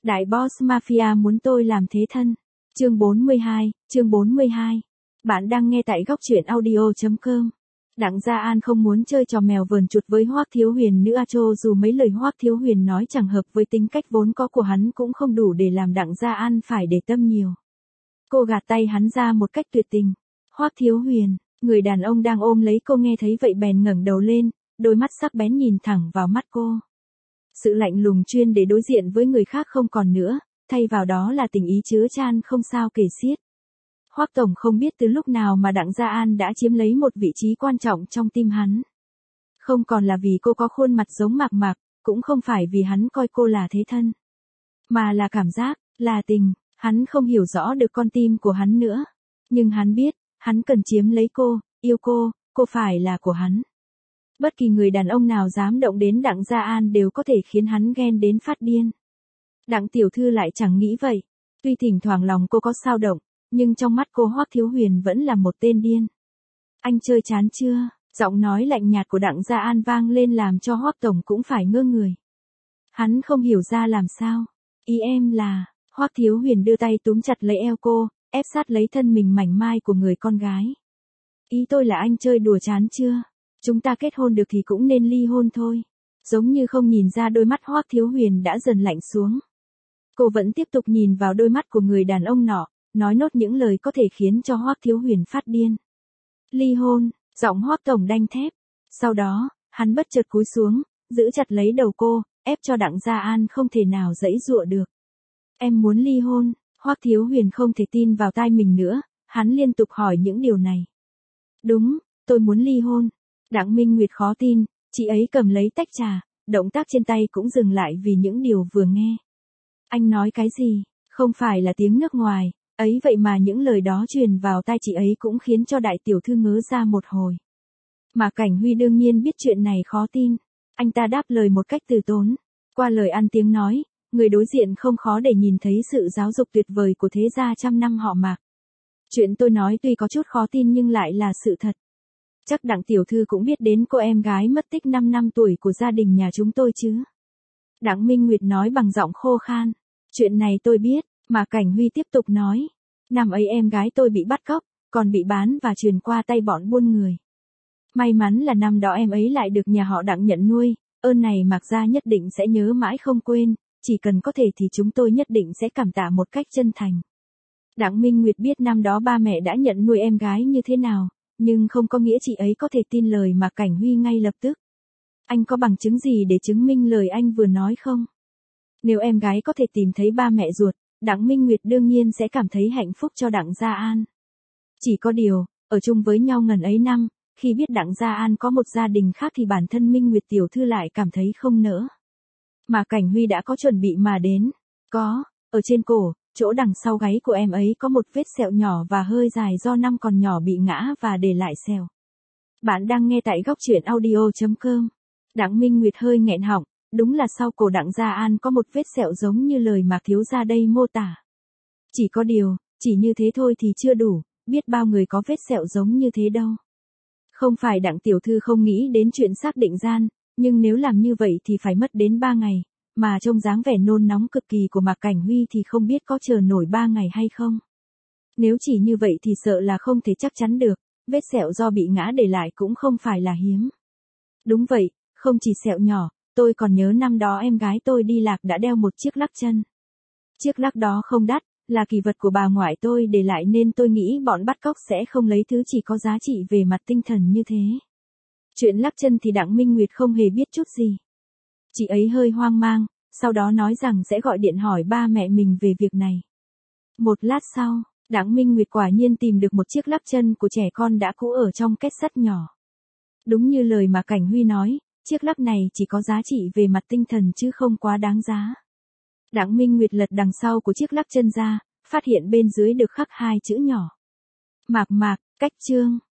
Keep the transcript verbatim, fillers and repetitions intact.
Đại boss mafia muốn tôi làm thế thân. Chương bốn mươi hai, chương bốn mươi hai. Bạn đang nghe tại góc truyện audio chấm com. Đặng Gia An không muốn chơi trò mèo vờn chuột với Hoắc Thiếu Huyền nữa à, cho dù mấy lời Hoắc Thiếu Huyền nói chẳng hợp với tính cách vốn có của hắn cũng không đủ để làm Đặng Gia An phải để tâm nhiều. Cô gạt tay hắn ra một cách tuyệt tình. Hoắc Thiếu Huyền, người đàn ông đang ôm lấy cô nghe thấy vậy bèn ngẩng đầu lên, đôi mắt sắc bén nhìn thẳng vào mắt cô. Sự lạnh lùng chuyên để đối diện với người khác không còn nữa, thay vào đó là tình ý chứa chan không sao kể xiết. Hoắc tổng không biết từ lúc nào mà Đặng Gia An đã chiếm lấy một vị trí quan trọng trong tim hắn. Không còn là vì cô có khuôn mặt giống Mạc Mạc, cũng không phải vì hắn coi cô là thế thân, mà là cảm giác, là tình. Hắn không hiểu rõ được con tim của hắn nữa, nhưng hắn biết, hắn cần chiếm lấy cô, yêu cô, cô phải là của hắn. Bất kỳ người đàn ông nào dám động đến Đặng Gia An đều có thể khiến hắn ghen đến phát điên. Đặng tiểu thư lại chẳng nghĩ vậy. Tuy thỉnh thoảng lòng cô có dao động, nhưng trong mắt cô Hoắc Thiếu Huyền vẫn là một tên điên. Anh chơi chán chưa? Giọng nói lạnh nhạt của Đặng Gia An vang lên làm cho Hoắc tổng cũng phải ngơ người. Hắn không hiểu ra làm sao. Ý em là, Hoắc Thiếu Huyền đưa tay túm chặt lấy eo cô, ép sát lấy thân mình mảnh mai của người con gái. Ý tôi là anh chơi đùa chán chưa? Chúng ta kết hôn được thì cũng nên ly hôn thôi. Giống như không nhìn ra đôi mắt Hoắc Thiếu Huyền đã dần lạnh xuống. Cô vẫn tiếp tục nhìn vào đôi mắt của người đàn ông nọ, nói nốt những lời có thể khiến cho Hoắc Thiếu Huyền phát điên. Ly hôn, giọng Hoắc tổng đanh thép. Sau đó, hắn bất chợt cúi xuống, giữ chặt lấy đầu cô, ép cho Đặng Gia An không thể nào giãy giụa được. Em muốn ly hôn. Hoắc Thiếu Huyền không thể tin vào tai mình nữa, hắn liên tục hỏi những điều này. Đúng, tôi muốn ly hôn. Đặng Minh Nguyệt khó tin, chị ấy cầm lấy tách trà, động tác trên tay cũng dừng lại vì những điều vừa nghe. Anh nói cái gì? Không phải là tiếng nước ngoài, ấy vậy mà những lời đó truyền vào tai chị ấy cũng khiến cho đại tiểu thư ngớ ra một hồi. Mà Cảnh Huy đương nhiên biết chuyện này khó tin. Anh ta đáp lời một cách từ tốn. Qua lời ăn tiếng nói, người đối diện không khó để nhìn thấy sự giáo dục tuyệt vời của thế gia trăm năm họ Mạc. Chuyện tôi nói tuy có chút khó tin nhưng lại là sự thật. Chắc Đặng tiểu thư cũng biết đến cô em gái mất tích năm năm tuổi của gia đình nhà chúng tôi chứ. Đặng Minh Nguyệt nói bằng giọng khô khan. Chuyện này tôi biết, mà Cảnh Huy tiếp tục nói. Năm ấy em gái tôi bị bắt cóc, còn bị bán và truyền qua tay bọn buôn người. May mắn là năm đó em ấy lại được nhà họ Đặng nhận nuôi, ơn này Mạc gia nhất định sẽ nhớ mãi không quên, chỉ cần có thể thì chúng tôi nhất định sẽ cảm tạ một cách chân thành. Đặng Minh Nguyệt biết năm đó ba mẹ đã nhận nuôi em gái như thế nào, nhưng không có nghĩa chị ấy có thể tin lời mà Cảnh Huy ngay lập tức. Anh có bằng chứng gì để chứng minh lời anh vừa nói không? Nếu em gái có thể tìm thấy ba mẹ ruột, Đặng Minh Nguyệt đương nhiên sẽ cảm thấy hạnh phúc cho Đặng Gia An. Chỉ có điều, ở chung với nhau ngần ấy năm, khi biết Đặng Gia An có một gia đình khác thì bản thân Minh Nguyệt tiểu thư lại cảm thấy không nỡ. Mà Cảnh Huy đã có chuẩn bị mà đến. Có, ở trên cổ, chỗ đằng sau gáy của em ấy có một vết sẹo nhỏ và hơi dài do năm còn nhỏ bị ngã và để lại sẹo. Bạn đang nghe tại góc truyện audio chấm com. Đặng Minh Nguyệt hơi nghẹn họng, đúng là sau cổ Đặng Gia An có một vết sẹo giống như lời Mạc thiếu gia đây mô tả. Chỉ có điều, chỉ như thế thôi thì chưa đủ, biết bao người có vết sẹo giống như thế đâu. Không phải Đặng tiểu thư không nghĩ đến chuyện xác định gian, nhưng nếu làm như vậy thì phải mất đến ba ngày, mà trông dáng vẻ nôn nóng cực kỳ của Mạc Cảnh Huy thì không biết có chờ nổi ba ngày hay không. Nếu chỉ như vậy thì sợ là không thể chắc chắn được, vết sẹo do bị ngã để lại cũng không phải là hiếm. Đúng vậy, không chỉ sẹo nhỏ, tôi còn nhớ năm đó em gái tôi đi lạc đã đeo một chiếc lắc chân. Chiếc lắc đó không đắt, là kỷ vật của bà ngoại tôi để lại nên tôi nghĩ bọn bắt cóc sẽ không lấy thứ chỉ có giá trị về mặt tinh thần như thế. Chuyện lắc chân thì Đặng Minh Nguyệt không hề biết chút gì. Chị ấy hơi hoang mang, sau đó nói rằng sẽ gọi điện hỏi ba mẹ mình về việc này. Một lát sau, Đặng Minh Nguyệt quả nhiên tìm được một chiếc lắc chân của trẻ con đã cũ ở trong két sắt nhỏ. Đúng như lời mà Cảnh Huy nói, chiếc lắc này chỉ có giá trị về mặt tinh thần chứ không quá đáng giá. Đặng Minh Nguyệt lật đằng sau của chiếc lắc chân ra, phát hiện bên dưới được khắc hai chữ nhỏ. Mạc Mạc, cách chương.